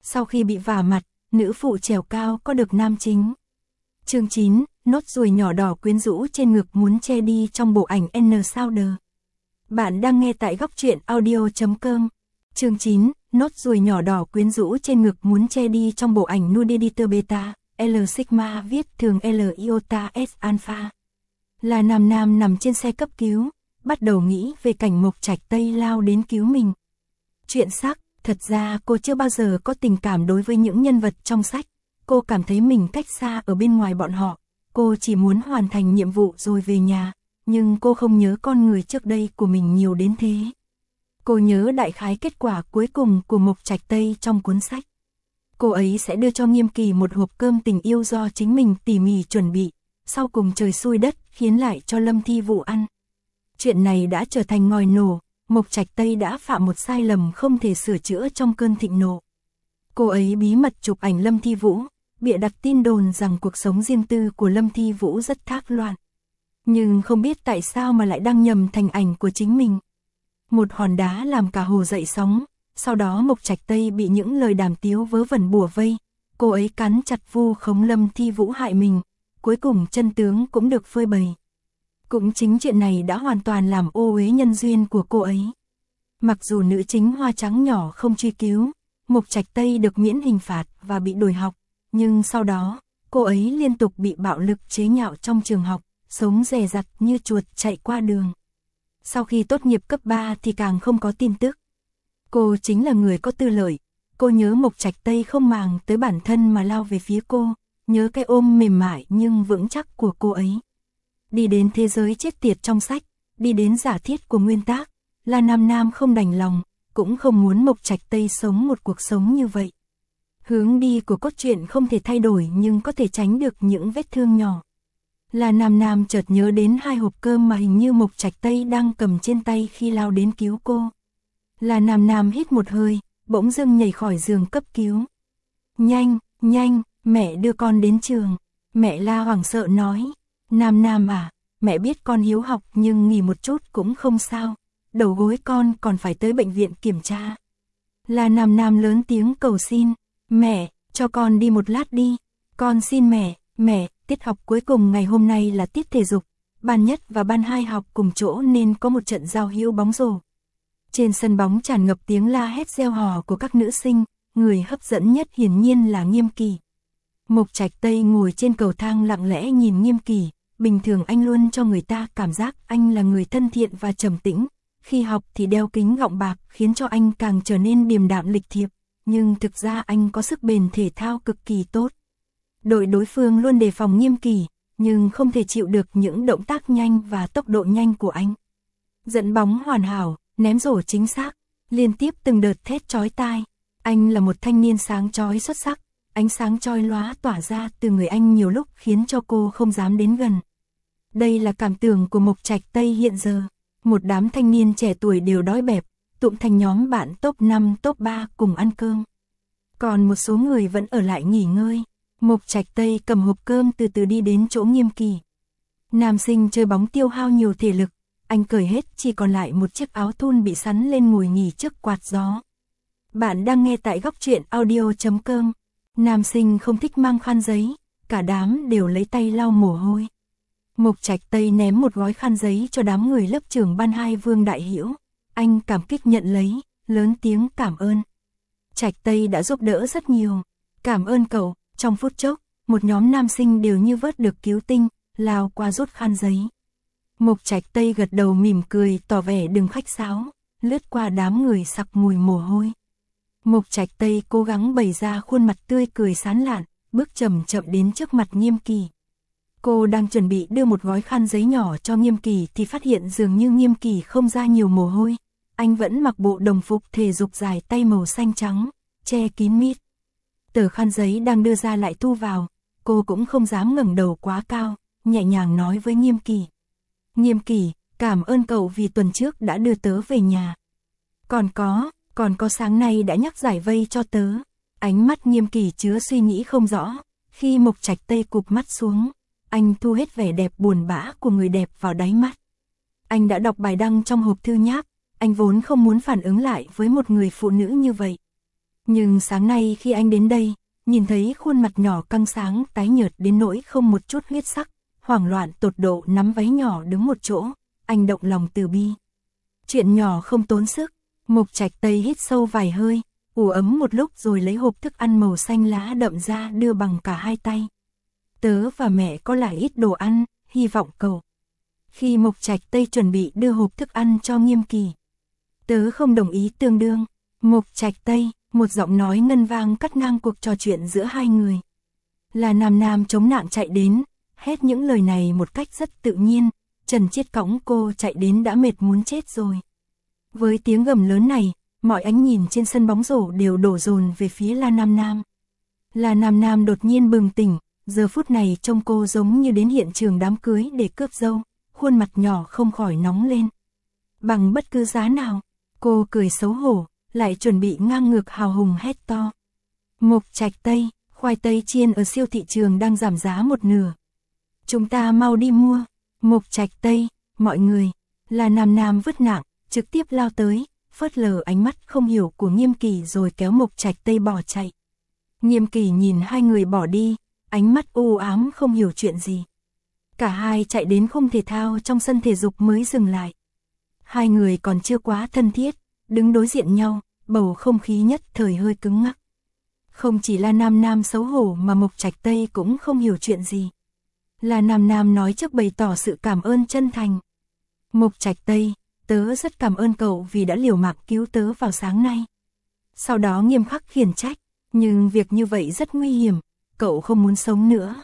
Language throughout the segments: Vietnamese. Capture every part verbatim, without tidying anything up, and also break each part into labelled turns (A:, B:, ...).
A: Sau khi bị vả mặt, nữ phụ trèo cao có được nam chính. Chương chín, nốt ruồi nhỏ đỏ quyến rũ trên ngực muốn che đi trong bộ ảnh N Sounder. Bạn đang nghe tại góc truyện audio chấm com. Chương chín, nốt ruồi nhỏ đỏ quyến rũ trên ngực muốn che đi trong bộ ảnh Nude Editor Beta, L Sigma viết thường L Iota S Alpha. Là Nam Nam nằm trên xe cấp cứu, bắt đầu nghĩ về cảnh Mộc Trạch Tây lao đến cứu mình. Chuyện sắc, thật ra cô chưa bao giờ có tình cảm đối với những nhân vật trong sách. Cô cảm thấy mình cách xa ở bên ngoài bọn họ. Cô chỉ muốn hoàn thành nhiệm vụ rồi về nhà. Nhưng cô không nhớ con người trước đây của mình nhiều đến thế. Cô nhớ đại khái kết quả cuối cùng của Mộc Trạch Tây trong cuốn sách. Cô ấy sẽ đưa cho Nghiêm Kỳ một hộp cơm tình yêu do chính mình tỉ mỉ chuẩn bị. Sau cùng trời xui đất khiến lại cho Lâm Thi Vũ ăn. Chuyện này đã trở thành ngòi nổ. Mộc Trạch Tây đã phạm một sai lầm không thể sửa chữa trong cơn thịnh nộ. Cô ấy bí mật chụp ảnh Lâm Thi Vũ, bịa đặt tin đồn rằng cuộc sống riêng tư của Lâm Thi Vũ rất thác loạn. Nhưng không biết tại sao mà lại đăng nhầm thành ảnh của chính mình. Một hòn đá làm cả hồ dậy sóng, sau đó Mộc Trạch Tây bị những lời đàm tiếu vớ vẩn bủa vây. Cô ấy cắn chặt vu khống Lâm Thi Vũ hại mình, cuối cùng chân tướng cũng được phơi bày. Cũng chính chuyện này đã hoàn toàn làm ô uế nhân duyên của cô ấy. Mặc dù nữ chính hoa trắng nhỏ không truy cứu, Mộc Trạch Tây được miễn hình phạt và bị đuổi học, nhưng sau đó, cô ấy liên tục bị bạo lực chế nhạo trong trường học, sống dè dặt như chuột chạy qua đường. Sau khi tốt nghiệp cấp ba thì càng không có tin tức. Cô chính là người có tư lợi, cô nhớ Mộc Trạch Tây không màng tới bản thân mà lao về phía cô, nhớ cái ôm mềm mại nhưng vững chắc của cô ấy. Đi đến thế giới chết tiệt trong sách, đi đến giả thiết của nguyên tác, là Nam Nam không đành lòng, cũng không muốn Mộc Trạch Tây sống một cuộc sống như vậy. Hướng đi của cốt truyện không thể thay đổi nhưng có thể tránh được những vết thương nhỏ. Là Nam Nam chợt nhớ đến hai hộp cơm mà hình như Mộc Trạch Tây đang cầm trên tay khi lao đến cứu cô. Là Nam Nam hít một hơi, bỗng dưng nhảy khỏi giường cấp cứu. Nhanh, nhanh, mẹ đưa con đến trường. Mẹ La hoảng sợ nói. Nam Nam à, mẹ biết con hiếu học nhưng nghỉ một chút cũng không sao. Đầu gối con còn phải tới bệnh viện kiểm tra. Là Nam Nam lớn tiếng cầu xin. Mẹ, cho con đi một lát đi. Con xin mẹ, mẹ, tiết học cuối cùng ngày hôm nay là tiết thể dục. Ban nhất và ban hai học cùng chỗ nên có một trận giao hữu bóng rổ. Trên sân bóng tràn ngập tiếng la hét reo hò của các nữ sinh, người hấp dẫn nhất hiển nhiên là Nghiêm Kỳ. Mộc Trạch Tây ngồi trên cầu thang lặng lẽ nhìn Nghiêm Kỳ, bình thường anh luôn cho người ta cảm giác anh là người thân thiện và trầm tĩnh, khi học thì đeo kính gọng bạc khiến cho anh càng trở nên điềm đạm lịch thiệp, nhưng thực ra anh có sức bền thể thao cực kỳ tốt. Đội đối phương luôn đề phòng Nghiêm Kỳ, nhưng không thể chịu được những động tác nhanh và tốc độ nhanh của anh. Dẫn bóng hoàn hảo, ném rổ chính xác, liên tiếp từng đợt thét chói tai. Anh là một thanh niên sáng chói xuất sắc, ánh sáng chói lóa tỏa ra từ người anh nhiều lúc khiến cho cô không dám đến gần. Đây là cảm tưởng của Mộc Trạch Tây hiện giờ. Một đám thanh niên trẻ tuổi đều đói bẹp, tụm thành nhóm bạn top năm top ba cùng ăn cơm. Còn một số người vẫn ở lại nghỉ ngơi. Mộc Trạch Tây cầm hộp cơm từ từ đi đến chỗ Nghiêm Kỳ. Nam sinh chơi bóng tiêu hao nhiều thể lực, anh cởi hết chỉ còn lại một chiếc áo thun bị sắn lên ngồi nghỉ trước quạt gió. Bạn đang nghe tại góc truyện audio chấm com. Nam sinh không thích mang khăn giấy, cả đám đều lấy tay lau mồ hôi. Mộc Trạch Tây ném một gói khăn giấy cho đám người lớp trưởng ban hai Vương Đại Hữu. Anh cảm kích nhận lấy, lớn tiếng cảm ơn. Trạch Tây đã giúp đỡ rất nhiều. Cảm ơn cậu. Trong phút chốc, một nhóm nam sinh đều như vớt được cứu tinh, lao qua rút khăn giấy. Mộc Trạch Tây gật đầu mỉm cười tỏ vẻ đừng khách sáo, lướt qua đám người sặc mùi mồ hôi. Mộc Trạch Tây cố gắng bày ra khuôn mặt tươi cười sán lạn, bước chậm chậm đến trước mặt Nghiêm Kỳ. Cô đang chuẩn bị đưa một gói khăn giấy nhỏ cho Nghiêm Kỳ thì phát hiện dường như Nghiêm Kỳ không ra nhiều mồ hôi. Anh vẫn mặc bộ đồng phục thể dục dài tay màu xanh trắng, che kín mít. Tờ khăn giấy đang đưa ra lại thu vào, cô cũng không dám ngẩng đầu quá cao, nhẹ nhàng nói với Nghiêm Kỳ. Nghiêm Kỳ, cảm ơn cậu vì tuần trước đã đưa tớ về nhà. Còn có, còn có sáng nay đã nhắc giải vây cho tớ. Ánh mắt Nghiêm Kỳ chứa suy nghĩ không rõ, khi Mộc Trạch Tây cụp mắt xuống, anh thu hết vẻ đẹp buồn bã của người đẹp vào đáy mắt. Anh đã đọc bài đăng trong hộp thư nháp, anh vốn không muốn phản ứng lại với một người phụ nữ như vậy. Nhưng sáng nay khi anh đến đây, nhìn thấy khuôn mặt nhỏ căng sáng tái nhợt đến nỗi không một chút huyết sắc, hoảng loạn tột độ nắm váy nhỏ đứng một chỗ, anh động lòng từ bi. Chuyện nhỏ không tốn sức, Mục Trạch Tây hít sâu vài hơi, ủ ấm một lúc rồi lấy hộp thức ăn màu xanh lá đậm ra đưa bằng cả hai tay. Tớ và mẹ có lại ít đồ ăn, hy vọng cậu. Khi Mục Trạch Tây chuẩn bị đưa hộp thức ăn cho Nghiêm Kỳ, tớ không đồng ý tương đương. Mục Trạch Tây, một giọng nói ngân vang cắt ngang cuộc trò chuyện giữa hai người. Là Nam Nam chống nạn chạy đến, hét những lời này một cách rất tự nhiên, Trần Chiết cõng cô chạy đến đã mệt muốn chết rồi. Với tiếng gầm lớn này, mọi ánh nhìn trên sân bóng rổ đều đổ dồn về phía La Nam Nam. La Nam Nam đột nhiên bừng tỉnh, giờ phút này trông cô giống như đến hiện trường đám cưới để cướp dâu, khuôn mặt nhỏ không khỏi nóng lên. Bằng bất cứ giá nào, cô cười xấu hổ, lại chuẩn bị ngang ngược hào hùng hét to. Mục Trạch Tây, khoai tây chiên ở siêu thị trường đang giảm giá một nửa. Chúng ta mau đi mua. Mục Trạch Tây, mọi người. Là Nam Nam vứt nặng, trực tiếp lao tới, phớt lờ ánh mắt không hiểu của Nghiêm Kỳ rồi kéo Mục Trạch Tây bỏ chạy. Nghiêm Kỳ nhìn hai người bỏ đi, ánh mắt u ám không hiểu chuyện gì. Cả hai chạy đến khung thể thao trong sân thể dục mới dừng lại. Hai người còn chưa quá thân thiết, đứng đối diện nhau, bầu không khí nhất thời hơi cứng ngắc. Không chỉ là Nam Nam xấu hổ mà Mục Trạch Tây cũng không hiểu chuyện gì. Là Nam Nam nói trước bày tỏ sự cảm ơn chân thành. Mục Trạch Tây, tớ rất cảm ơn cậu vì đã liều mạng cứu tớ vào sáng nay. Sau đó nghiêm khắc khiển trách, nhưng việc như vậy rất nguy hiểm, cậu không muốn sống nữa.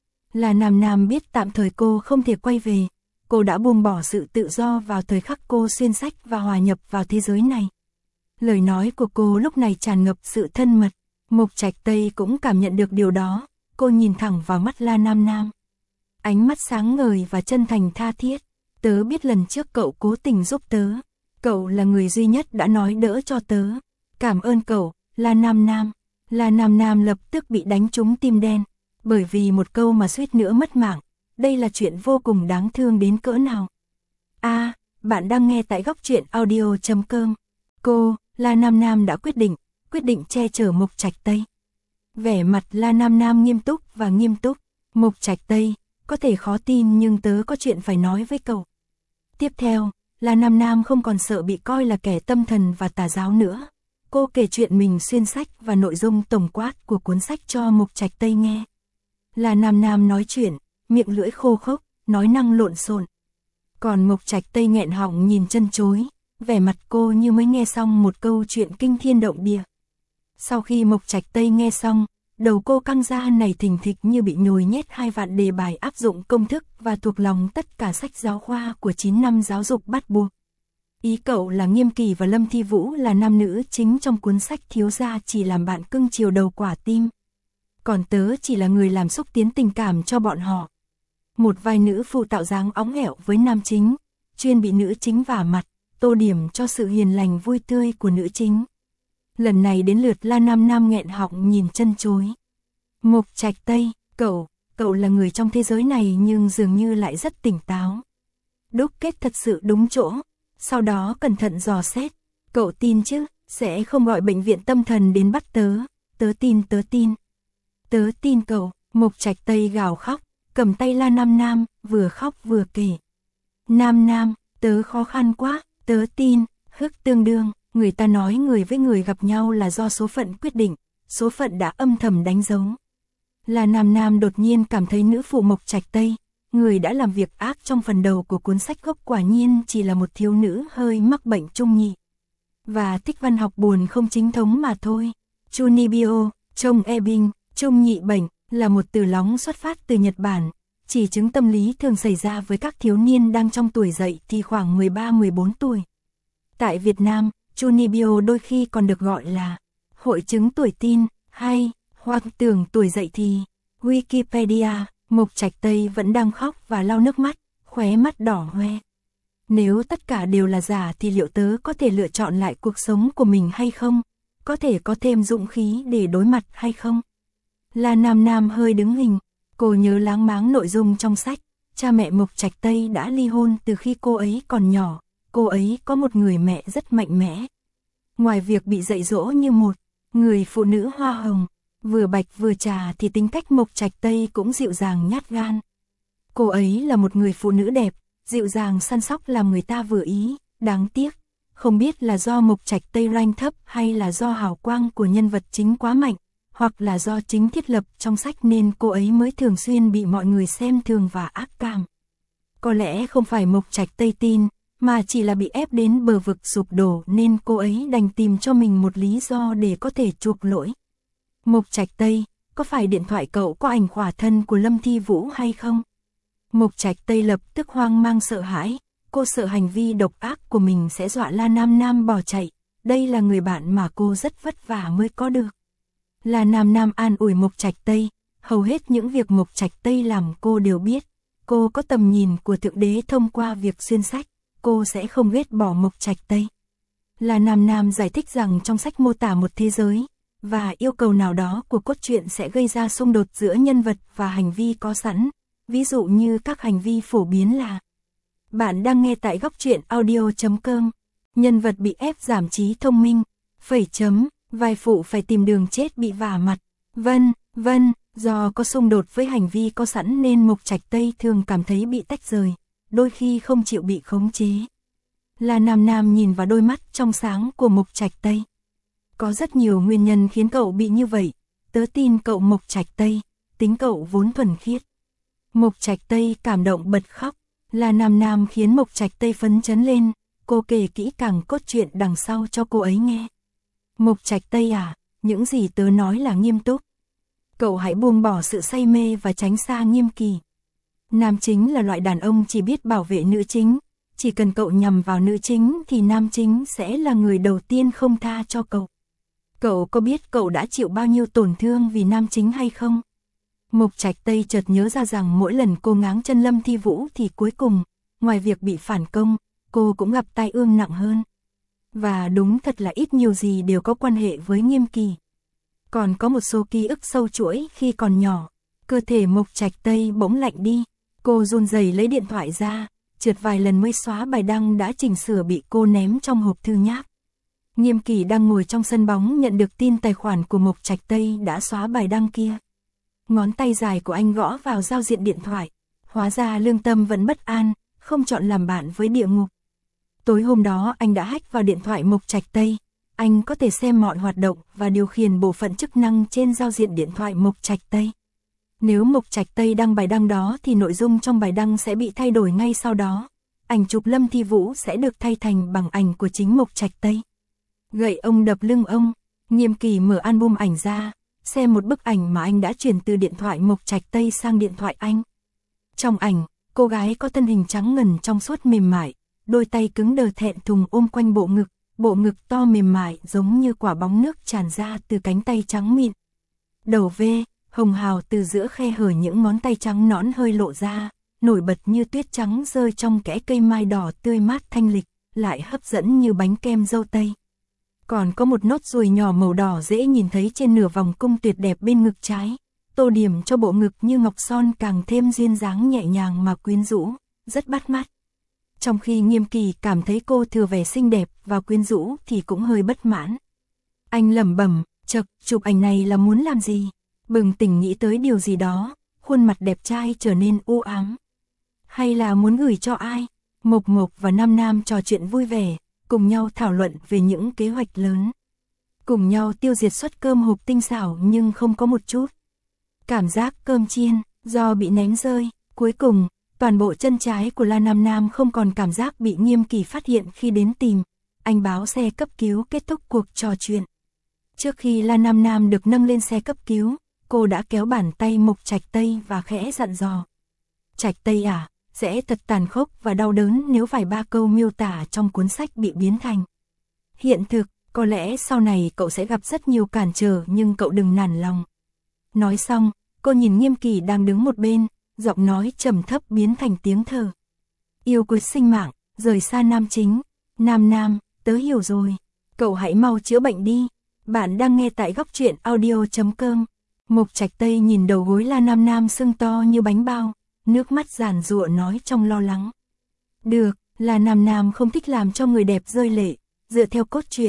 A: Là Nam Nam biết tạm thời cô không thể quay về, cô đã buông bỏ sự tự do vào thời khắc cô xuyên sách và hòa nhập vào thế giới này. Lời nói của cô lúc này tràn ngập sự thân mật, Mục Trạch Tây cũng cảm nhận được điều đó, cô nhìn thẳng vào mắt La Nam Nam. Ánh mắt sáng ngời và chân thành tha thiết, tớ biết lần trước cậu cố tình giúp tớ, cậu là người duy nhất đã nói đỡ cho tớ. Cảm ơn cậu, La Nam Nam. La Nam Nam lập tức bị đánh trúng tim đen, bởi vì một câu mà suýt nữa mất mạng, đây là chuyện vô cùng đáng thương đến cỡ nào. A, à, bạn đang nghe tại góc truyện audio chấm com. Cô, La Nam Nam đã quyết định, quyết định che chở Mục Trạch Tây. Vẻ mặt La Nam Nam nghiêm túc và nghiêm túc, Mục Trạch Tây, có thể khó tin nhưng tớ có chuyện phải nói với cậu. Tiếp theo, La Nam Nam không còn sợ bị coi là kẻ tâm thần và tà giáo nữa. Cô kể chuyện mình xuyên sách và nội dung tổng quát của cuốn sách cho Mục Trạch Tây nghe. La Nam Nam nói chuyện, miệng lưỡi khô khốc, nói năng lộn xộn. Còn Mục Trạch Tây nghẹn họng nhìn chân chối, vẻ mặt cô như mới nghe xong một câu chuyện kinh thiên động địa. Sau khi Mục Trạch Tây nghe xong, đầu cô căng ra này thình thịch như bị nhồi nhét hai vạn đề bài áp dụng công thức và thuộc lòng tất cả sách giáo khoa của chín năm giáo dục bắt buộc. Ý cậu là Nghiêm Kỳ và Lâm Thi Vũ là nam nữ chính trong cuốn sách thiếu gia chỉ làm bạn cưng chiều đầu quả tim. Còn tớ chỉ là người làm xúc tiến tình cảm cho bọn họ. Một vai nữ phụ tạo dáng óng ẻo với nam chính, chuyên bị nữ chính vả mặt, tô điểm cho sự hiền lành vui tươi của nữ chính. Lần này đến lượt La Nam Nam nghẹn họng nhìn chân chối. Mục Trạch Tây, cậu, cậu là người trong thế giới này nhưng dường như lại rất tỉnh táo. Đúc kết thật sự đúng chỗ, sau đó cẩn thận dò xét. Cậu tin chứ, sẽ không gọi bệnh viện tâm thần đến bắt tớ, tớ tin tớ tin. Tớ tin cậu, Mục Trạch Tây gào khóc, cầm tay La Nam Nam, vừa khóc vừa kể. Nam Nam, tớ khó khăn quá, tớ tin, hức tương đương. Người ta nói người với người gặp nhau là do số phận quyết định, số phận đã âm thầm đánh dấu. La Nam Nam đột nhiên cảm thấy nữ phụ Mục Trạch Tây, người đã làm việc ác trong phần đầu của cuốn sách gốc quả nhiên chỉ là một thiếu nữ hơi mắc bệnh trung nhị. Và thích văn học buồn không chính thống mà thôi. Chunibyo, Chong Ebing, trung nhị bệnh, là một từ lóng xuất phát từ Nhật Bản, chỉ chứng tâm lý thường xảy ra với các thiếu niên đang trong tuổi dậy thì khoảng mười ba mười bốn tuổi. Tại Việt Nam, Chunibyo đôi khi còn được gọi là hội chứng tuổi teen, hay hoang tưởng tuổi dậy thì. Wikipedia, Mục Trạch Tây vẫn đang khóc và lau nước mắt, khóe mắt đỏ hoe. Nếu tất cả đều là giả thì liệu tớ có thể lựa chọn lại cuộc sống của mình hay không? Có thể có thêm dũng khí để đối mặt hay không? La Nam Nam hơi đứng hình, cô nhớ láng máng nội dung trong sách. Cha mẹ Mục Trạch Tây đã ly hôn từ khi cô ấy còn nhỏ, cô ấy có một người mẹ rất mạnh mẽ. Ngoài việc bị dạy dỗ như một Người phụ nữ hoa hồng, vừa bạch vừa trà thì tính cách Mộc Trạch Tây cũng dịu dàng nhát gan. Cô ấy là một người phụ nữ đẹp, dịu dàng săn sóc làm người ta vừa ý, đáng tiếc. Không biết là do Mộc Trạch Tây rank thấp hay là do hào quang của nhân vật chính quá mạnh, hoặc là do chính thiết lập trong sách nên cô ấy mới thường xuyên bị mọi người xem thường và ác cảm. Có lẽ không phải Mộc Trạch Tây tin, mà chỉ là bị ép đến bờ vực sụp đổ nên cô ấy đành tìm cho mình một lý do để có thể chuộc lỗi. Mộc Trạch Tây, có phải điện thoại cậu có ảnh khỏa thân của Lâm Thi Vũ hay không? Mộc Trạch Tây lập tức hoang mang sợ hãi, cô sợ hành vi độc ác của mình sẽ dọa La Nam Nam bỏ chạy, đây là người bạn mà cô rất vất vả mới có được. La Nam Nam an ủi Mộc Trạch Tây, hầu hết những việc Mộc Trạch Tây làm cô đều biết, cô có tầm nhìn của Thượng Đế thông qua việc xuyên sách, cô sẽ không ghét bỏ Mộc Trạch Tây. La Nam Nam giải thích rằng trong sách mô tả một thế giới, và yêu cầu nào đó của cốt truyện sẽ gây ra xung đột giữa nhân vật và hành vi có sẵn, ví dụ như các hành vi phổ biến là. Bạn đang nghe tại góc truyện audio chấm com, nhân vật bị ép giảm trí thông minh, phẩy chấm, vai phụ phải tìm đường chết bị vả mặt, vân, vân, do có xung đột với hành vi có sẵn nên Mộc Trạch Tây thường cảm thấy bị tách rời, đôi khi không chịu bị khống chế. La Nam Nam nhìn vào đôi mắt trong sáng của Mộc Trạch Tây. Có rất nhiều nguyên nhân khiến cậu bị như vậy, tớ tin cậu Mộc Trạch Tây, tính cậu vốn thuần khiết. Mộc Trạch Tây cảm động bật khóc, La Nam Nam khiến Mộc Trạch Tây phấn chấn lên, cô kể kỹ càng cốt truyện đằng sau cho cô ấy nghe. Mộc Trạch Tây à, những gì tớ nói là nghiêm túc. Cậu hãy buông bỏ sự say mê và tránh xa Nghiêm Kỳ. Nam chính là loại đàn ông chỉ biết bảo vệ nữ chính, chỉ cần cậu nhằm vào nữ chính thì nam chính sẽ là người đầu tiên không tha cho cậu. Cậu có biết cậu đã chịu bao nhiêu tổn thương vì nam chính hay không? Mộc Trạch Tây chợt nhớ ra rằng mỗi lần cô ngáng chân Lâm Thi Vũ thì cuối cùng, ngoài việc bị phản công, cô cũng gặp tai ương nặng hơn. Và đúng thật là ít nhiều gì đều có quan hệ với Nghiêm Kỳ. Còn có một số ký ức sâu chuỗi khi còn nhỏ, cơ thể Mộc Trạch Tây bỗng lạnh đi, cô run rẩy lấy điện thoại ra, trượt vài lần mới xóa bài đăng đã chỉnh sửa bị cô ném trong hộp thư nháp. Nghiêm Kỳ đang ngồi trong sân bóng nhận được tin tài khoản của Mộc Trạch Tây đã xóa bài đăng kia. Ngón tay dài của anh gõ vào giao diện điện thoại, hóa ra lương tâm vẫn bất an, không chọn làm bạn với địa ngục. Tối hôm đó anh đã hack vào điện thoại Mộc Trạch Tây, anh có thể xem mọi hoạt động và điều khiển bộ phận chức năng trên giao diện điện thoại Mộc Trạch Tây. Nếu Mộc Trạch Tây đăng bài đăng đó thì nội dung trong bài đăng sẽ bị thay đổi ngay sau đó. Ảnh chụp Lâm Thi Vũ sẽ được thay thành bằng ảnh của chính Mộc Trạch Tây. Gậy ông đập lưng ông, Nghiêm Kỳ mở album ảnh ra, xem một bức ảnh mà anh đã chuyển từ điện thoại Mộc Trạch Tây sang điện thoại anh. Trong ảnh, cô gái có thân hình trắng ngần trong suốt mềm mại, đôi tay cứng đờ thẹn thùng ôm quanh bộ ngực, bộ ngực to mềm mại giống như quả bóng nước tràn ra từ cánh tay trắng mịn. Đầu V, hồng hào từ giữa khe hở những ngón tay trắng nõn hơi lộ ra, nổi bật như tuyết trắng rơi trong kẽ cây mai đỏ tươi mát thanh lịch, lại hấp dẫn như bánh kem dâu tây. Còn có một nốt ruồi nhỏ màu đỏ dễ nhìn thấy trên nửa vòng cung tuyệt đẹp bên ngực trái, tô điểm cho bộ ngực như ngọc son càng thêm duyên dáng nhẹ nhàng mà quyến rũ, rất bắt mắt. Trong khi Nghiêm Kỳ cảm thấy cô thừa vẻ xinh đẹp và quyến rũ thì cũng hơi bất mãn. Anh lẩm bẩm, chậc, chụp ảnh này là muốn làm gì? Bừng tỉnh nghĩ tới điều gì đó, khuôn mặt đẹp trai trở nên u ám. Hay là muốn gửi cho ai? Mộc Mộc và Nam Nam trò chuyện vui vẻ, cùng nhau thảo luận về những kế hoạch lớn. Cùng nhau tiêu diệt suất cơm hộp tinh xảo nhưng không có một chút cảm giác cơm chiên, do bị ném rơi. Cuối cùng, toàn bộ chân trái của La Nam Nam không còn cảm giác bị Nghiêm Kỳ phát hiện khi đến tìm. Anh báo xe cấp cứu kết thúc cuộc trò chuyện. Trước khi La Nam Nam được nâng lên xe cấp cứu, cô đã kéo bàn tay Mộc Trạch Tây và khẽ dặn dò. Trạch Tây à, sẽ thật tàn khốc và đau đớn nếu vài ba câu miêu tả trong cuốn sách bị biến thành hiện thực, có lẽ sau này cậu sẽ gặp rất nhiều cản trở nhưng cậu đừng nản lòng. Nói xong, cô nhìn Nghiêm Kỳ đang đứng một bên, giọng nói trầm thấp biến thành tiếng thở. Yêu quý sinh mạng, rời xa nam chính. Nam Nam, tớ hiểu rồi. Cậu hãy mau chữa bệnh đi. Bạn đang nghe tại góc truyện audio chấm com. Mộc Trạch Tây nhìn đầu gối La Nam Nam sưng to như bánh bao, nước mắt giàn giụa nói trong lo lắng. Được, La Nam Nam không thích làm cho người đẹp rơi lệ, dựa theo cốt truyện,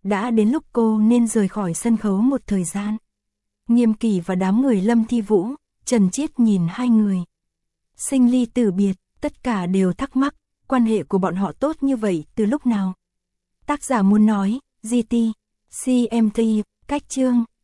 A: đã đến lúc cô nên rời khỏi sân khấu một thời gian. Nghiêm Kỳ và đám người Lâm Thi Vũ, Trần Chiết nhìn hai người sinh ly tử biệt, tất cả đều thắc mắc, quan hệ của bọn họ tốt như vậy từ lúc nào? Tác giả muốn nói, giê tê, xê em tê, cách chương.